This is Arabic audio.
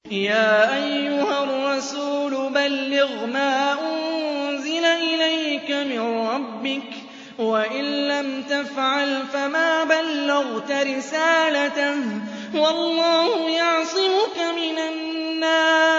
يَا أَيُّهَا الرَّسُولُ بَلِّغْ مَا أُنزِلَ إِلَيْكَ مِن رَّبِّكَ ۖ وَإِن لَّمْ تَفْعَلْ فَمَا بَلَّغْتَ رِسَالَتَهُ ۚ وَاللَّهُ يَعْصِمُكَ مِنَ النَّاسِ